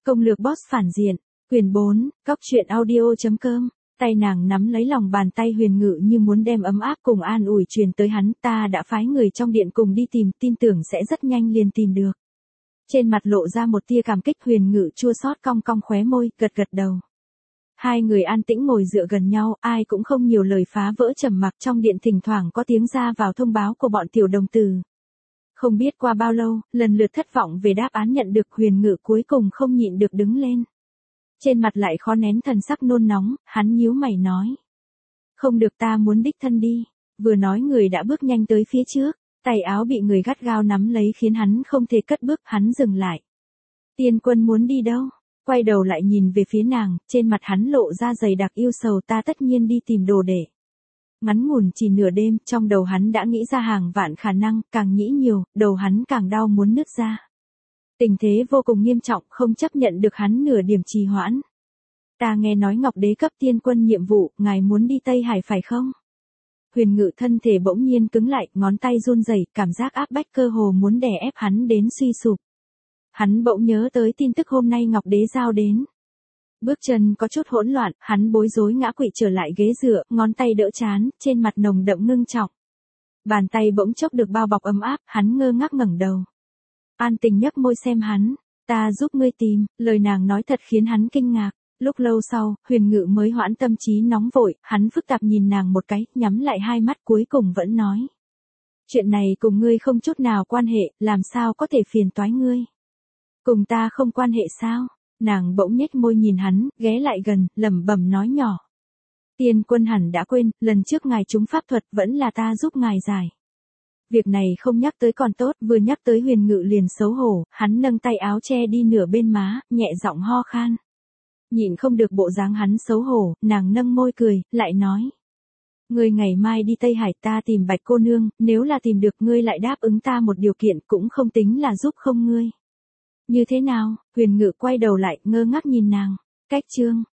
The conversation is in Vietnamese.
Công lược boss phản diện, quyền 4, góc truyện audio.com. Tay nàng nắm lấy lòng bàn tay Huyền Ngự như muốn đem ấm áp cùng an ủi truyền tới hắn. Ta đã phái người trong điện cùng đi tìm, tin tưởng sẽ rất nhanh liền tìm được. Trên mặt lộ ra một tia cảm kích. Huyền Ngự chua xót cong cong khóe môi, gật gật đầu. Hai người an tĩnh ngồi dựa gần nhau, ai cũng không nhiều lời phá vỡ trầm mặc. Trong điện thỉnh thoảng có tiếng ra vào thông báo của bọn tiểu đồng tử. Không biết qua bao lâu, lần lượt thất vọng về đáp án nhận được, Huyền Ngự cuối cùng không nhịn được đứng lên. Trên mặt lại khó nén thần sắc nôn nóng, hắn nhíu mày nói. Không được, ta muốn đích thân đi. Vừa nói người đã bước nhanh tới phía trước, tay áo bị người gắt gao nắm lấy khiến hắn không thể cất bước. Hắn dừng lại. Tiên Quân muốn đi đâu? Quay đầu lại nhìn về phía nàng, trên mặt hắn lộ ra dày đặc yêu sầu. Ta tất nhiên đi tìm đồ đệ. Ngắn ngủn chỉ nửa đêm, trong đầu hắn đã nghĩ ra hàng vạn khả năng, càng nghĩ nhiều, đầu hắn càng đau muốn nứt ra. Tình thế vô cùng nghiêm trọng, không chấp nhận được hắn nửa điểm trì hoãn. Ta nghe nói Ngọc Đế cấp Tiên Quân nhiệm vụ, ngài muốn đi Tây Hải phải không? Huyền Ngự thân thể bỗng nhiên cứng lại, ngón tay run rẩy, cảm giác áp bách cơ hồ muốn đè ép hắn đến suy sụp. Hắn bỗng nhớ tới tin tức hôm nay Ngọc Đế giao đến. Bước chân có chút hỗn loạn, hắn bối rối ngã quỵ trở lại ghế dựa, ngón tay đỡ trán, trên mặt nồng đậm ngưng trọng. Bàn tay bỗng chốc được bao bọc ấm áp, hắn ngơ ngác ngẩng đầu. An Tình nhếch môi xem hắn, ta giúp ngươi tìm, lời nàng nói thật khiến hắn kinh ngạc. Lúc lâu sau, Huyền Ngự mới hoãn tâm trí nóng vội, hắn phức tạp nhìn nàng một cái, nhắm lại hai mắt cuối cùng vẫn nói. Chuyện này cùng ngươi không chút nào quan hệ, làm sao có thể phiền toái ngươi? Cùng ta không quan hệ sao? Nàng bỗng nhếch môi nhìn hắn, ghé lại gần, lẩm bẩm nói nhỏ. Tiên Quân hẳn đã quên, lần trước ngài trúng pháp thuật vẫn là ta giúp ngài giải. Việc này không nhắc tới còn tốt, vừa nhắc tới Huyền Ngự liền xấu hổ, hắn nâng tay áo che đi nửa bên má, nhẹ giọng ho khan. Nhìn không được bộ dáng hắn xấu hổ, nàng nâng môi cười, lại nói. Ngươi ngày mai đi Tây Hải, ta tìm Bạch cô nương, nếu là tìm được ngươi lại đáp ứng ta một điều kiện, cũng không tính là giúp không ngươi. Như thế nào? Huyền Ngự quay đầu lại, ngơ ngác nhìn nàng. Cách chương.